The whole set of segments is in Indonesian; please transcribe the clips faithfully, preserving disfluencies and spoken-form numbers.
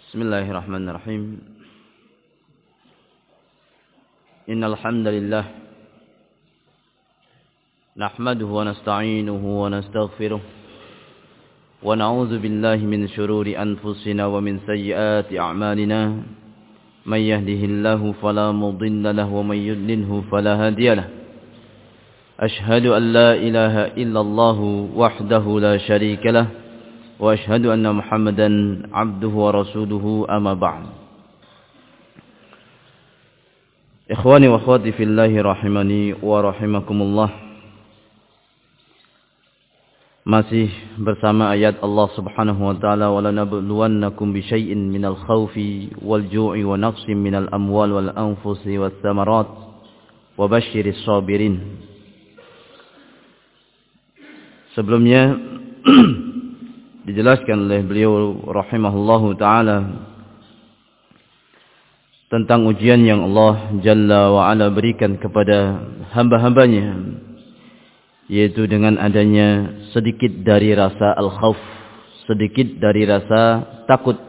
Bismillahirrahmanirrahim. Innal hamdalillah nahmaduhu wa nasta'inuhu wa nastaghfiruh wa na'udzu billahi min shururi anfusina wa min sayyiati a'malina. Man yahdihillahu fala mudilla lahu wa man yudlilhu fala hadiya lahu. Ashhadu an la ilaha illallah wahdahu la syarika lahu wa ashhadu anna Muhammadan abduhu wa rasuluhu amma ba'd. Ikhwani wa akhwati fillahi rahimani wa rahimakumullah. Masih bersama ayat Allah Subhanahu wa taala, wa lanabluwannakum bi syai'in minal khaufi wal ju'i wa naqsin minal amwal wal anfusi was thamarat wa basyiris sabirin. Sebelumnya dijelaskan oleh beliau rahimahullahu ta'ala tentang ujian yang Allah Jalla wa'ala berikan kepada hamba-hambanya, yaitu dengan adanya sedikit dari rasa al-khawf, sedikit dari rasa takut,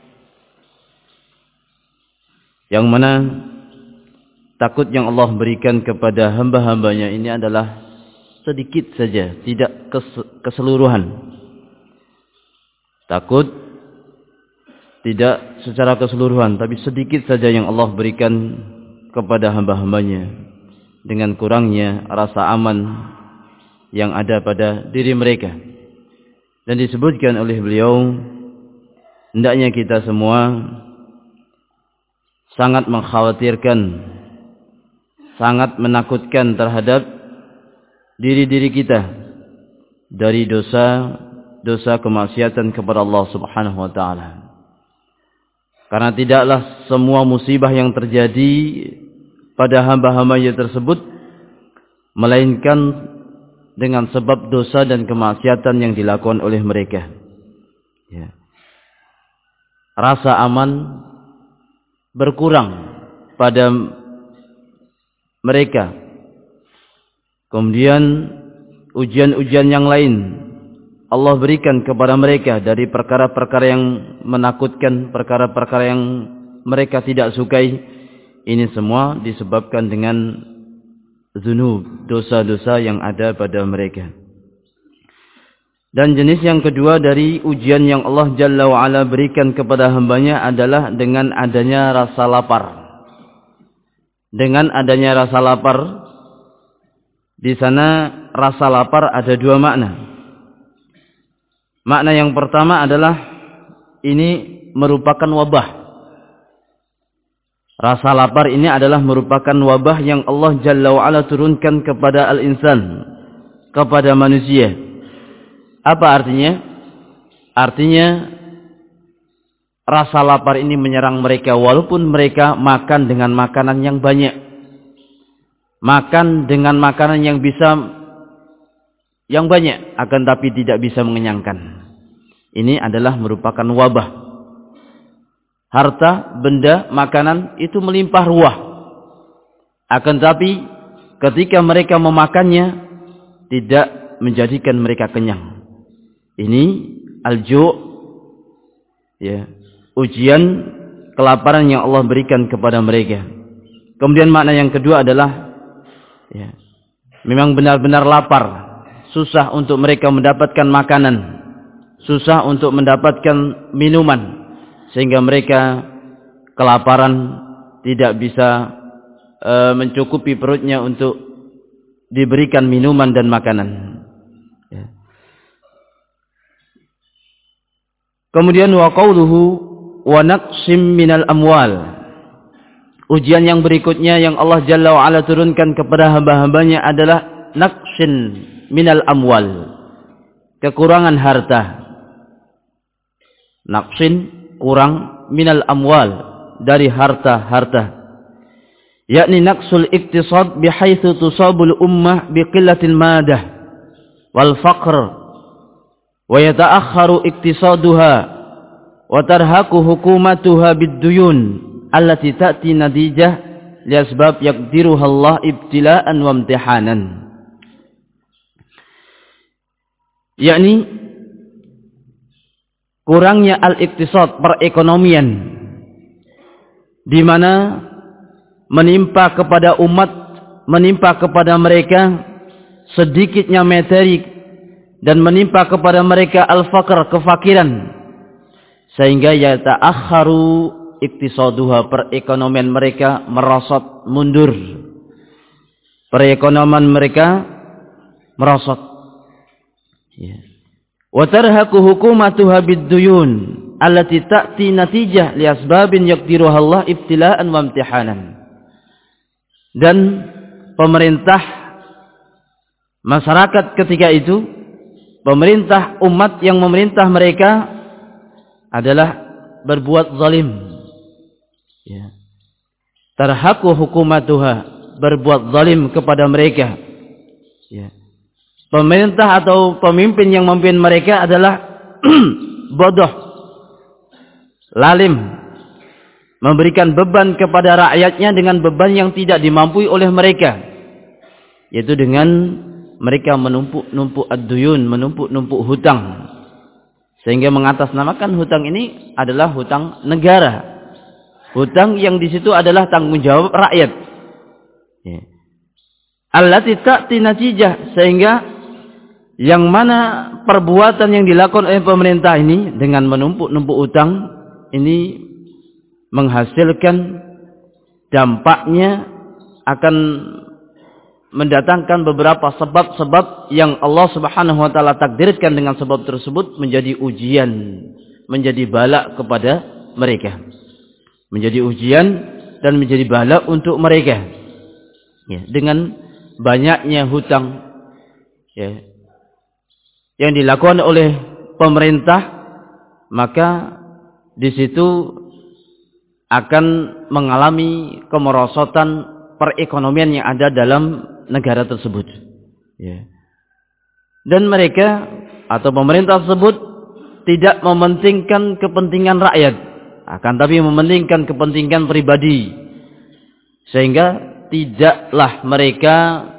yang mana takut yang Allah berikan kepada hamba-hambanya ini adalah sedikit saja, tidak keseluruhan. Takut tidak secara keseluruhan, tapi sedikit saja yang Allah berikan kepada hamba-hambanya dengan kurangnya rasa aman yang ada pada diri mereka. Dan disebutkan oleh beliau, hendaknya kita semua sangat mengkhawatirkan, sangat menakutkan terhadap diri-diri kita dari dosa dosa kemaksiatan kepada Allah Subhanahu wa taala. Karena tidaklah semua musibah yang terjadi pada hamba-hambanya tersebut melainkan dengan sebab dosa dan kemaksiatan yang dilakukan oleh mereka. Ya. Rasa aman berkurang pada mereka. Kemudian ujian-ujian yang lain Allah berikan kepada mereka dari perkara-perkara yang menakutkan, perkara-perkara yang mereka tidak sukai. Ini semua disebabkan dengan dzunub, dosa-dosa yang ada pada mereka. Dan jenis yang kedua dari ujian yang Allah Jalla wa'ala berikan kepada hambanya adalah dengan adanya rasa lapar. Dengan adanya rasa lapar, di sana rasa lapar ada dua makna. Makna yang pertama adalah ini merupakan wabah. Rasa lapar ini adalah merupakan wabah yang Allah Jalla wa'ala turunkan kepada al-insan, kepada manusia. Apa artinya? Artinya rasa lapar ini menyerang mereka walaupun mereka makan dengan makanan yang banyak. Makan dengan makanan yang bisa yang banyak, akan tapi tidak bisa mengenyangkan. Ini adalah merupakan wabah. Harta, benda, makanan itu melimpah ruah. Akan tapi ketika mereka memakannya tidak menjadikan mereka kenyang. Ini al-ju', ya, ujian kelaparan yang Allah berikan kepada mereka. Kemudian makna yang kedua adalah ya, memang benar-benar lapar. Susah untuk mereka mendapatkan makanan, susah untuk mendapatkan minuman, sehingga mereka kelaparan, tidak bisa e, mencukupi perutnya untuk diberikan minuman dan makanan. Ya. Kemudian wa qauluhu wa naqsim minal amwal. Ujian yang berikutnya yang Allah Jalla wa'ala turunkan kepada hamba-hambanya adalah naqsin minal amwal, kekurangan harta. Naqsin, kurang, minal amwal, dari harta-harta. Yakni naqsul iktisad bihaitsu tusabul ummah biqillatil madah wal faqr wa yata'akhkharu iktisaduha wa tarhaku hukumatuha bid-duyun allati ta'ti natijah li asbab yaqdiruha Allah ibtila'an wa imtihanan. Yakni kurangnya al-iktisad, perekonomian, di mana menimpa kepada umat, menimpa kepada mereka sedikitnya materi dan menimpa kepada mereka al-faqr, kefakiran, sehingga yata'akharu iktisaduha, perekonomian mereka merosot mundur, perekonomian mereka merosot. Ya. Wa tarhaqu hukumatuha bid-duyun allati ta'ti natijah li asbabin yaqdiruha Allah ibtila'an wa imtihanan. Dan pemerintah masyarakat ketika itu, pemerintah umat yang memerintah mereka adalah berbuat zalim. Ya. Tarhaqu hukumatuha, berbuat zalim kepada mereka. Ya. Pemerintah atau pemimpin yang memimpin mereka adalah bodoh, lalim, memberikan beban kepada rakyatnya dengan beban yang tidak dimampui oleh mereka, yaitu dengan mereka menumpuk-numpuk ad-duyun, menumpuk-numpuk hutang, sehingga mengatasnamakan hutang ini adalah hutang negara, hutang yang di situ adalah tanggung jawab rakyat. Ya. Allati ta'ti natijah, sehingga yang mana perbuatan yang dilakukan oleh pemerintah ini dengan menumpuk-numpuk utang ini menghasilkan dampaknya akan mendatangkan beberapa sebab-sebab yang Allah Subhanahu wa taala takdirkan dengan sebab tersebut menjadi ujian, menjadi bala kepada mereka. Menjadi ujian dan menjadi bala untuk mereka. Ya, dengan banyaknya hutang, ya, yang dilakukan oleh pemerintah, maka di situ akan mengalami kemerosotan perekonomian yang ada dalam negara tersebut. Ya. Dan mereka atau pemerintah tersebut tidak mementingkan kepentingan rakyat, akan tapi mementingkan kepentingan pribadi, sehingga tidaklah mereka,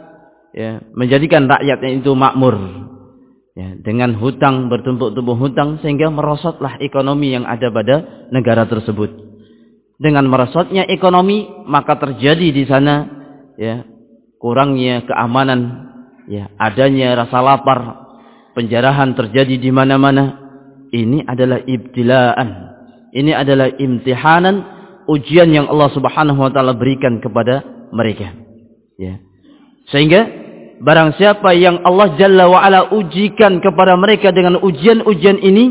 ya, menjadikan rakyatnya itu makmur. Ya, dengan hutang, bertumpuk-tumpuk hutang, sehingga merosotlah ekonomi yang ada pada negara tersebut. Dengan merosotnya ekonomi, maka terjadi di sana, ya, kurangnya keamanan, ya, adanya rasa lapar, penjarahan terjadi di mana-mana. Ini adalah ibtilaan, ini adalah imtihanan, ujian yang Allah Subhanahu wa taala berikan kepada mereka. Ya. Sehingga barang siapa yang Allah Jalla wa'ala ujikan kepada mereka dengan ujian-ujian ini,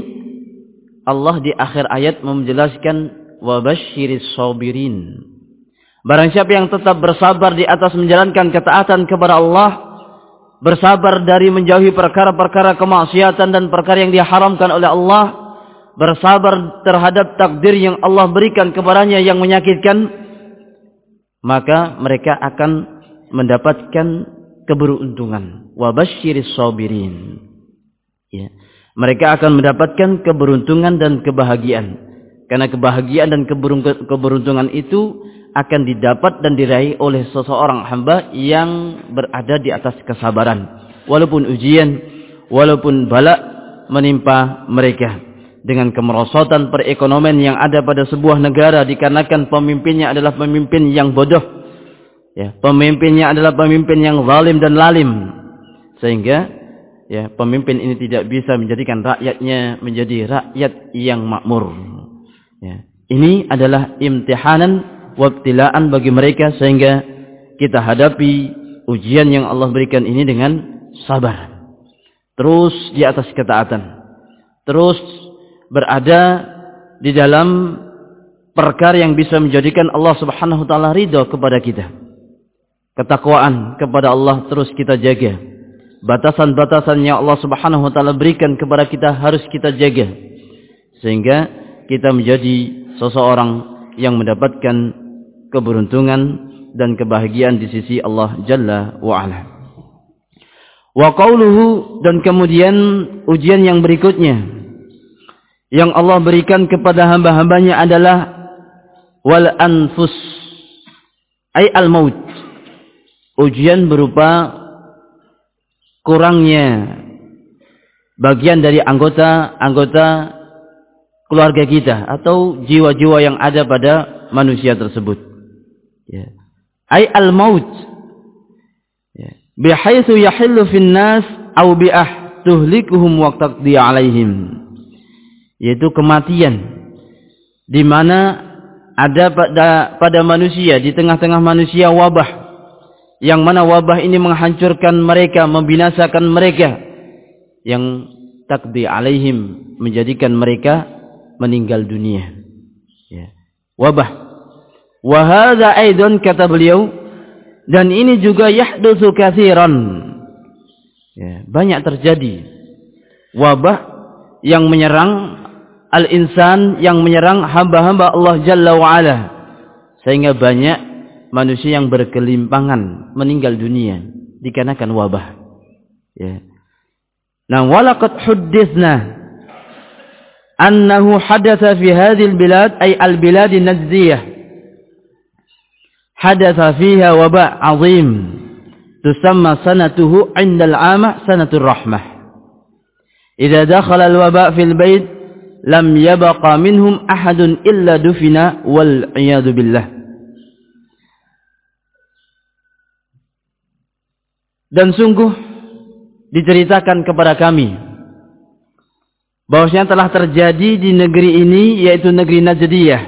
Allah di akhir ayat menjelaskan wabasyiris sabirin. Barang siapa yang tetap bersabar di atas menjalankan ketaatan kepada Allah, bersabar dari menjauhi perkara-perkara kemaksiatan dan perkara yang diharamkan oleh Allah, bersabar terhadap takdir yang Allah berikan kepadanya yang menyakitkan, maka mereka akan mendapatkan keberuntungan. Wabasyiris sabirin. Ya. Mereka akan mendapatkan keberuntungan dan kebahagiaan. Karena kebahagiaan dan keberuntungan itu akan didapat dan diraih oleh seseorang hamba yang berada di atas kesabaran. Walaupun ujian, walaupun bala menimpa mereka. Dengan kemerosotan perekonomian yang ada pada sebuah negara dikarenakan pemimpinnya adalah pemimpin yang bodoh. Ya, pemimpinnya adalah pemimpin yang zalim dan lalim, sehingga, ya, pemimpin ini tidak bisa menjadikan rakyatnya menjadi rakyat yang makmur. Ya, ini adalah imtihanan wabtilaan bagi mereka, sehingga kita hadapi ujian yang Allah berikan ini dengan sabar, terus di atas ketaatan, terus berada di dalam perkara yang bisa menjadikan Allah Subhanahu wa taala ridha kepada kita. Ketakwaan kepada Allah terus kita jaga. Batasan-batasan yang Allah Subhanahu wa taala berikan kepada kita harus kita jaga, sehingga kita menjadi seseorang yang mendapatkan keberuntungan dan kebahagiaan di sisi Allah Jalla wa Ala. Wa qauluhu, dan kemudian ujian yang berikutnya yang Allah berikan kepada hamba-hambanya adalah wal anfus, ay al maut. Ujian berupa kurangnya bagian dari anggota-anggota keluarga kita atau jiwa-jiwa yang ada pada manusia tersebut. Ya. Ay al-maut. Ya. Bihaitsu yahillu fin nas aw bi'ah tuhlikuhum wa taqdi 'alaihim. Yaitu kematian di mana ada pada pada manusia, di tengah-tengah manusia wabah, yang mana wabah ini menghancurkan mereka, membinasakan mereka, yang taqdi alaihim, menjadikan mereka meninggal dunia. Ya. Wabah. Wa hadza aidan, kata beliau, dan ini juga yahdutsu katsiran. Ya, banyak terjadi wabah yang menyerang al-insan, yang menyerang hamba-hamba Allah Jalla wa'ala, sehingga banyak manusia yang berkelimpangan meninggal dunia dikarenakan wabah. Ya. Nah, walaqad hudditsna annahu hadatsa fi hadhil bilad, ay al-bilad an-najziyah, hadatsa fiha waba' 'azim tusamma sanatuhu 'inda al-'ama sanatur rahmah. Idza dakhala al-waba' fil bait lam yabqa minhum ahadun illa dufina wal iyadu billah. Dan sungguh diceritakan kepada kami bahwasanya telah terjadi di negeri ini, yaitu negeri Najdiyah,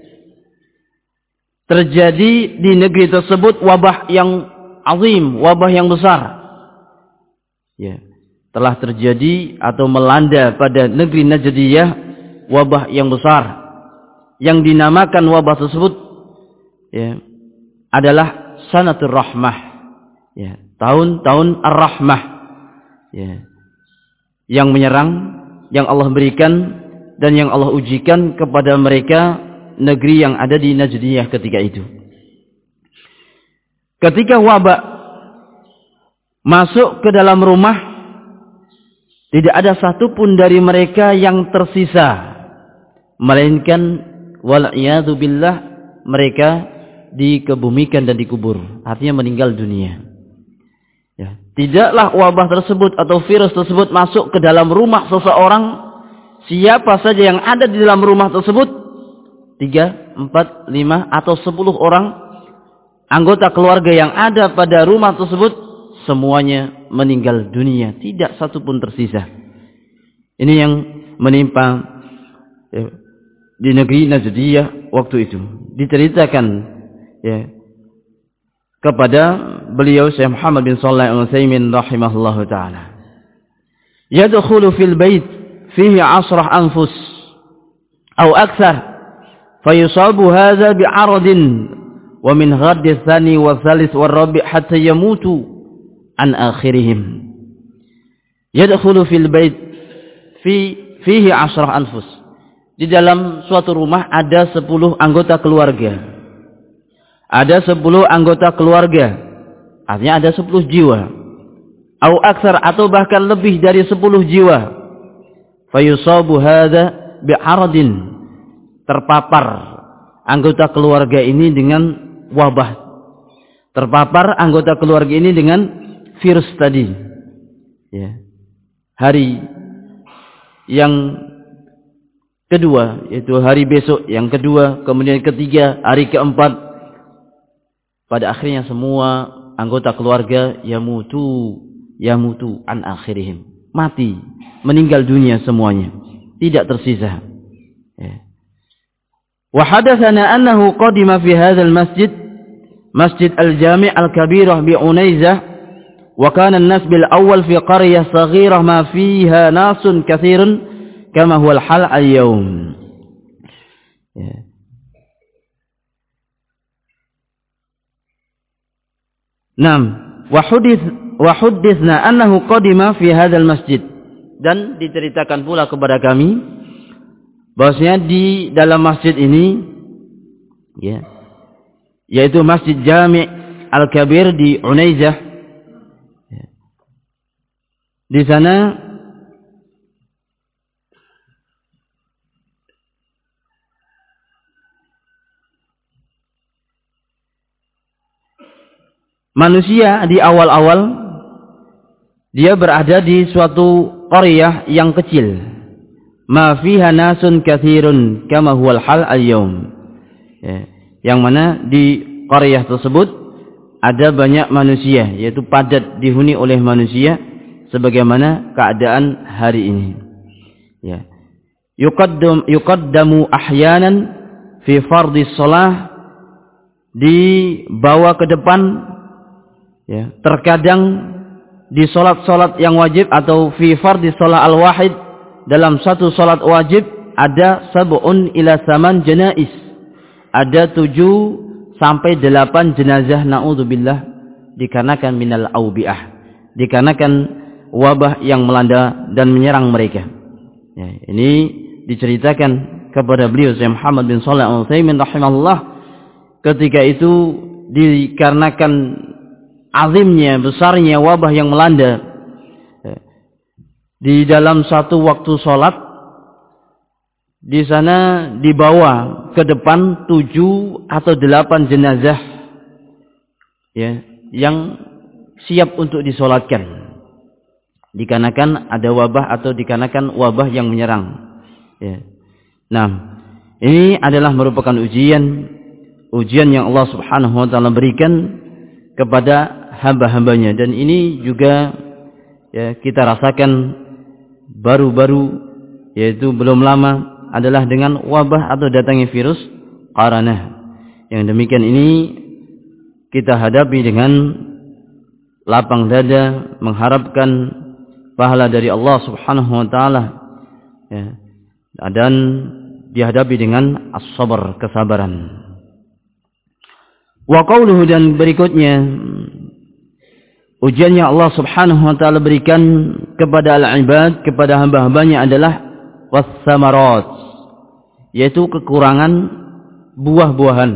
terjadi di negeri tersebut wabah yang azim, wabah yang besar. Ya, telah terjadi atau melanda pada negeri Najdiyah wabah yang besar, yang dinamakan wabah tersebut ya, adalah sanatur rahmah, ya, tahun-tahun ar-rahmah, ya, yang menyerang, yang Allah berikan dan yang Allah ujikan kepada mereka negeri yang ada di Najdiyah ketika itu. Ketika wabah masuk ke dalam rumah, tidak ada satupun dari mereka yang tersisa, melainkan wal'iyadu billah, mereka dikebumikan dan dikubur, artinya meninggal dunia. Ya. Tidaklah wabah tersebut atau virus tersebut masuk ke dalam rumah seseorang, siapa saja yang ada di dalam rumah tersebut, tiga, empat, lima atau sepuluh orang anggota keluarga yang ada pada rumah tersebut, semuanya meninggal dunia, tidak satupun tersisa. Ini yang menimpa ya, di negeri Najdiyah waktu itu. Diceritakan ya, kepada beliau Syekh Muhammad bin Shalih Al-Utsaimin rahimahullahu taala. Yadkhulu fil bait fihi asrah anfus aw akthar fayusabu hadha bi'aradin wa min ghaddi tsani wa tsalits wa rabi' hatta yamutu an akhirihim. Yadkhulu fil bait fi fihi asrah anfus. Di dalam suatu rumah ada sepuluh anggota keluarga. Ada sepuluh anggota keluarga. Artinya ada sepuluh jiwa. Au aksar, atau bahkan lebih dari sepuluh jiwa. Fayusabu hadza bi'aradin. Terpapar anggota keluarga ini dengan wabah. Terpapar anggota keluarga ini dengan virus tadi. Ya. Hari yang kedua, yaitu hari besok, yang kedua, kemudian ketiga, hari keempat, pada akhirnya semua anggota keluarga yamutu yamutu an akhirihim, mati, meninggal dunia semuanya, tidak tersisa. Ya. Wa hadatsana annahu qadima fi hadzal masjid, Masjid Al-Jami' Al-Kabirah bi Unaizah, wa kana an-nas bil awwal fi qaryah saghirah ma fiha nasun katsirun kama huwa al-hal al-yawm. Ya. Naam, wa hudits wa hudditsna annahu qadima fi hadzal masjid, dan diceritakan pula kepada kami bahwasanya di dalam masjid ini ya, yaitu Masjid Jami' Al-Kabir di Unaizah, ya, di sana manusia di awal-awal dia berada di suatu qaryah yang kecil, ma fiha nasun katsirun kama huwal hal al-yaum. Ya, yang mana di qaryah tersebut ada banyak manusia, yaitu padat dihuni oleh manusia sebagaimana keadaan hari ini. Ya. Yuqaddam yuqaddamu ahyanan fi fardhi shalah, dibawa ke depan ya, terkadang di salat-salat yang wajib atau fi fardhi shalah al-wahid, dalam satu salat wajib ada sab'un ila saman janais, ada tujuh sampai delapan jenazah, naudzubillah, dikarenakan minal aubiah, dikarenakan wabah yang melanda dan menyerang mereka. Ya, ini diceritakan kepada beliau Syekh Muhammad bin Shalih Al-Utsaimin rahimahullah, ketika itu dikarenakan azimnya, besarnya wabah yang melanda, di dalam satu waktu sholat di sana dibawa ke depan tujuh atau delapan jenazah ya, yang siap untuk disolatkan dikarenakan ada wabah atau dikarenakan wabah yang menyerang ya. Nah, ini adalah merupakan ujian ujian yang Allah Subhanahu wa taala berikan kepada hamba-hambanya, dan ini juga ya, kita rasakan baru-baru, yaitu belum lama, adalah dengan wabah atau datangnya virus Qaranah. Yang demikian ini kita hadapi dengan lapang dada, mengharapkan pahala dari Allah Subhanahu wa taala ya, dan dihadapi dengan as-sabar, kesabaran. Wa qauluhu, dan berikutnya ujian yang Allah Subhanahu wa taala berikan kepada al-ibad, kepada hamba-hambanya adalah was-samarat, yaitu kekurangan buah-buahan.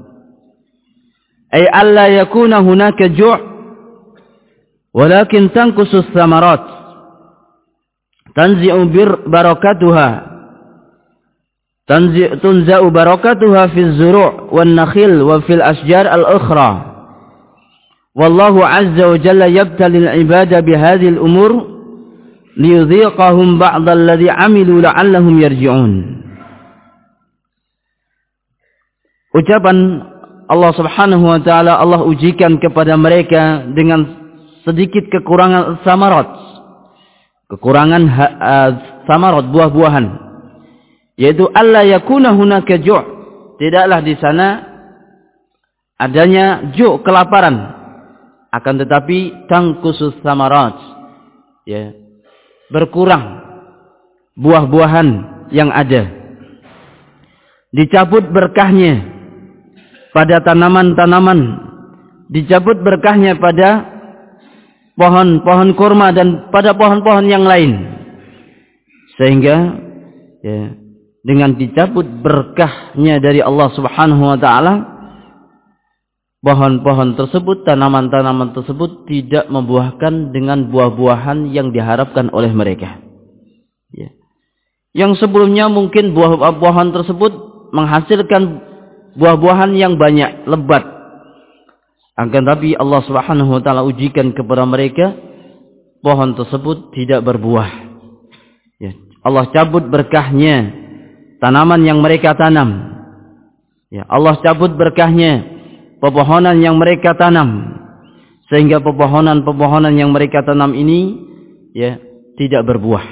Ay alla yakuna hunaka ju' walakin tanqusus samarat tanzi'u bir barakatuha tanzi' tunza'u barakatuha fi az-zuru' wan nakhil wa fil asjar al-ukhra. Wallahu azza wa jalla yabtali al-ibada bihadhihi al-umur liyudhiqahum ba'd alladhi 'amilu la'allahum yarji'un. Ucapan Allah Subhanahu wa taala, Allah ujikan kepada mereka dengan sedikit kekurangan samarat, kekurangan uh, samarat, buah-buahan, yaitu alla yakuna hunaka ju', tidaklah di sana adanya ju', kelaparan, akan tetapi tangkusus samarat ya, berkurang buah-buahan yang ada, dicabut berkahnya pada tanaman-tanaman, dicabut berkahnya pada pohon-pohon kurma dan pada pohon-pohon yang lain, sehingga ya, dengan dicabut berkahnya dari Allah Subhanahu wa taala, pohon-pohon tersebut, tanaman-tanaman tersebut tidak membuahkan dengan buah-buahan yang diharapkan oleh mereka ya. Yang sebelumnya mungkin buah-buahan tersebut menghasilkan buah-buahan yang banyak, lebat, akan tapi Allah Subhanahu wa taala ujikan kepada mereka, pohon tersebut tidak berbuah ya. Allah cabut berkahnya tanaman yang mereka tanam ya. Allah cabut berkahnya pepohonan yang mereka tanam, sehingga pepohonan-pepohonan yang mereka tanam ini ya tidak berbuah.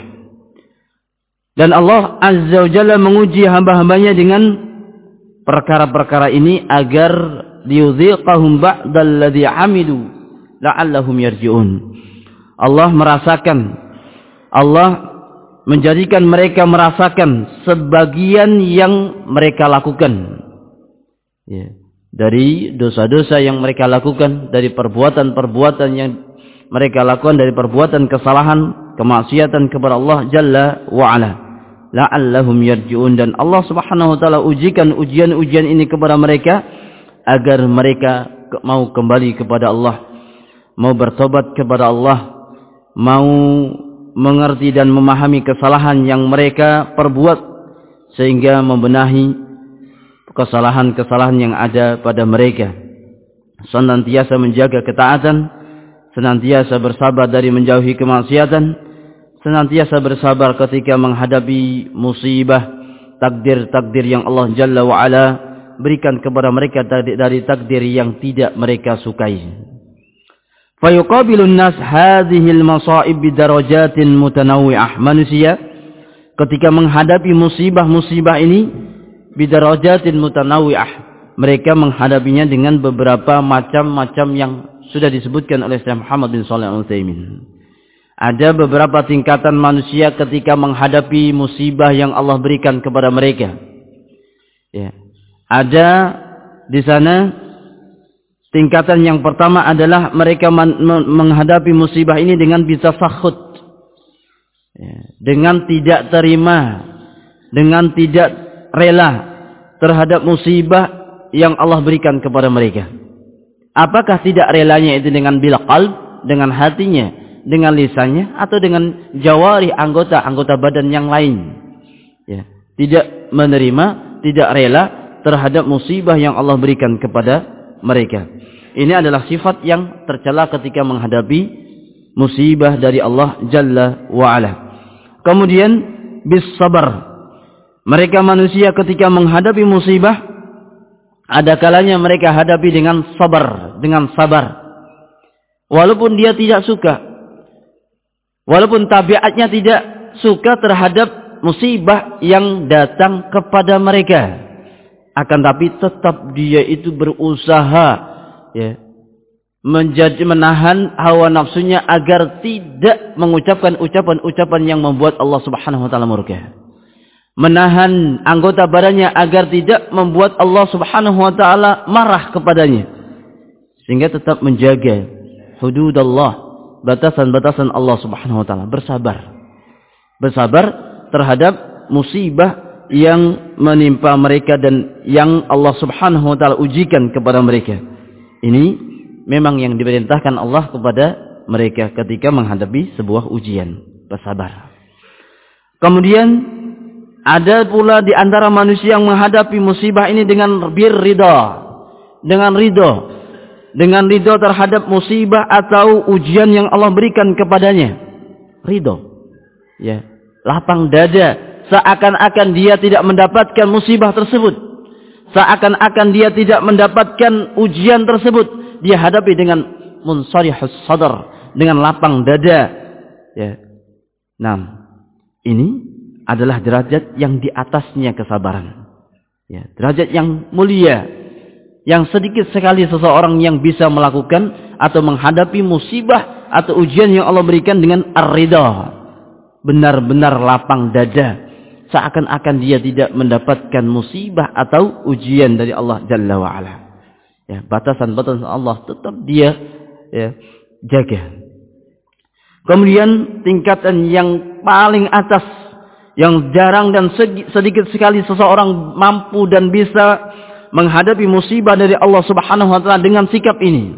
Dan Allah Azza wa Jalla menguji hamba-hambanya dengan perkara-perkara ini agar liyudhiqahum ba'dalladzi 'amilu la'allahum yarji'un. Allah merasakan, Allah menjadikan mereka merasakan sebagian yang mereka lakukan ya, dari dosa-dosa yang mereka lakukan, dari perbuatan-perbuatan yang mereka lakukan, dari perbuatan kesalahan, kemaksiatan kepada Allah Jalla wa'ala, la'allahum yarji'un. Dan Allah Subhanahu wa taala ujikan ujian-ujian ini kepada mereka agar mereka mau kembali kepada Allah, mau bertobat kepada Allah, mau mengerti dan memahami kesalahan yang mereka perbuat, sehingga membenahi kesalahan-kesalahan yang ada pada mereka, senantiasa menjaga ketaatan, senantiasa bersabar dari menjauhi kemaksiatan, senantiasa bersabar ketika menghadapi musibah, takdir-takdir yang Allah Jalla wa'ala berikan kepada mereka dari takdir yang tidak mereka sukai. Fayuqabilun nas hadhil masaib bidarajatin mutanawwi'ah. Manusia ketika menghadapi musibah-musibah ini bidarajatin mutanawwi'ah, mereka menghadapinya dengan beberapa macam-macam yang sudah disebutkan oleh Syekh Muhammad bin Shalih Al-Utsaimin. Ada beberapa tingkatan manusia ketika menghadapi musibah yang Allah berikan kepada mereka. Ya. Ada di sana tingkatan yang pertama adalah mereka menghadapi musibah ini dengan bitasakhut. Ya. Dengan tidak terima, dengan tidak rela terhadap musibah yang Allah berikan kepada mereka. Apakah tidak relanya itu dengan bil qalb, dengan hatinya, dengan lisannya, atau dengan jawari, anggota-anggota badan yang lain? Ya, tidak menerima, tidak rela terhadap musibah yang Allah berikan kepada mereka. Ini adalah sifat yang tercela ketika menghadapi musibah dari Allah Jalla wa'ala. Kemudian bis sabar. Mereka manusia ketika menghadapi musibah, ada kalanya mereka hadapi dengan sabar, dengan sabar. Walaupun dia tidak suka, walaupun tabiatnya tidak suka terhadap musibah yang datang kepada mereka, akan tapi tetap dia itu berusaha, ya, menjadi menahan hawa nafsunya agar tidak mengucapkan ucapan-ucapan yang membuat Allah Subhanahu wa taala murka. Menahan anggota badannya agar tidak membuat Allah Subhanahu wa taala marah kepadanya, sehingga tetap menjaga hudud Allah, batasan-batasan Allah Subhanahu wa taala. Bersabar. Bersabar terhadap musibah yang menimpa mereka dan yang Allah Subhanahu wa taala ujikan kepada mereka. Ini memang yang diperintahkan Allah kepada mereka ketika menghadapi sebuah ujian. Bersabar. Kemudian ada pula di antara manusia yang menghadapi musibah ini dengan birridha, dengan ridho, dengan ridho terhadap musibah atau ujian yang Allah berikan kepadanya. Ridho, ya, lapang dada, seakan-akan dia tidak mendapatkan musibah tersebut, seakan-akan dia tidak mendapatkan ujian tersebut, dia hadapi dengan munsharihus sadar, dengan lapang dada. Ya, nah, ini adalah derajat yang di atasnya kesabaran. Ya, derajat yang mulia, yang sedikit sekali seseorang yang bisa melakukan atau menghadapi musibah atau ujian yang Allah berikan dengan ar-ridha, benar-benar lapang dada, seakan-akan dia tidak mendapatkan musibah atau ujian dari Allah Jalla wa'ala. Ya, batasan-batasan Allah tetap dia, ya, jaga. Kemudian tingkatan yang paling atas, yang jarang dan sedikit sekali seseorang mampu dan bisa menghadapi musibah dari Allah Subhanahu wa taala dengan sikap ini,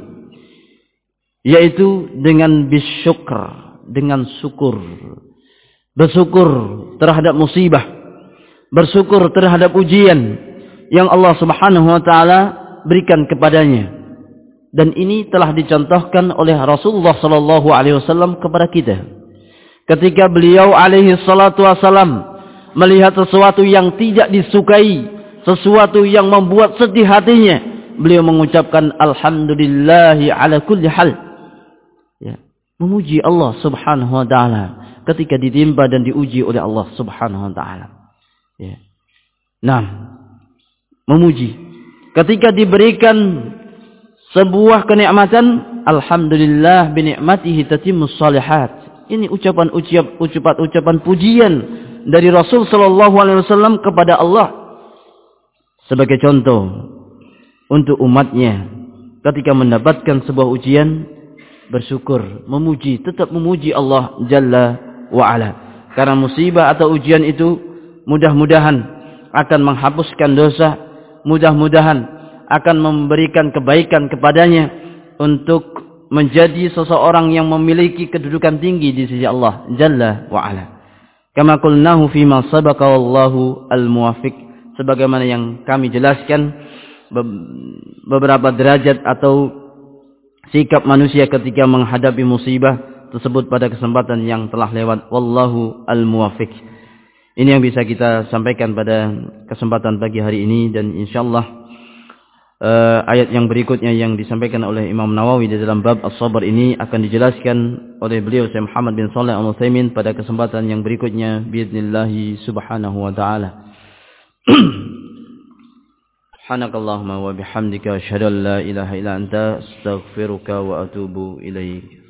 yaitu dengan bisyukr, dengan syukur. Bersyukur terhadap musibah, bersyukur terhadap ujian yang Allah Subhanahu wa taala berikan kepadanya. Dan ini telah dicontohkan oleh Rasulullah sallallahu alaihi wasallam kepada kita. Ketika beliau alaihi salatu wassalam melihat sesuatu yang tidak disukai, sesuatu yang membuat sedih hatinya, beliau mengucapkan alhamdulillahi ala kulli hal. Ya, memuji Allah Subhanahu wa taala ketika ditimpa dan diuji oleh Allah Subhanahu wa taala. Ya. Nah, memuji ketika diberikan sebuah kenikmatan, alhamdulillah bi ni'matihi tatimmus shalihat. Ini ucapan ucap ucapan ucapan pujian dari Rasul sallallahu alaihi wasallam kepada Allah sebagai contoh untuk umatnya ketika mendapatkan sebuah ujian, bersyukur, memuji, tetap memuji Allah Jalla wa ala. Karena musibah atau ujian itu mudah-mudahan akan menghapuskan dosa, mudah-mudahan akan memberikan kebaikan kepadanya untuk menjadi seseorang yang memiliki kedudukan tinggi di sisi Allah Jalla wa ala. Kama qulnahu fi ma sabaqa wallahu al-muwaffiq, sebagaimana yang kami jelaskan beberapa derajat atau sikap manusia ketika menghadapi musibah tersebut pada kesempatan yang telah lewat. Wallahu al-muwaffiq. Ini yang bisa kita sampaikan pada kesempatan pagi hari ini, dan insyaallah uh, ayat yang berikutnya yang disampaikan oleh Imam Nawawi di dalam bab as-sabr ini akan dijelaskan oleh beliau Syekh Muhammad bin Shalih Al-Utsaimin pada kesempatan yang berikutnya biidznillah subhanahu wa taala. Subhanakallahumma wa bihamdika asyhadu an la ilaha illa anta astaghfiruka wa atubu ilaik.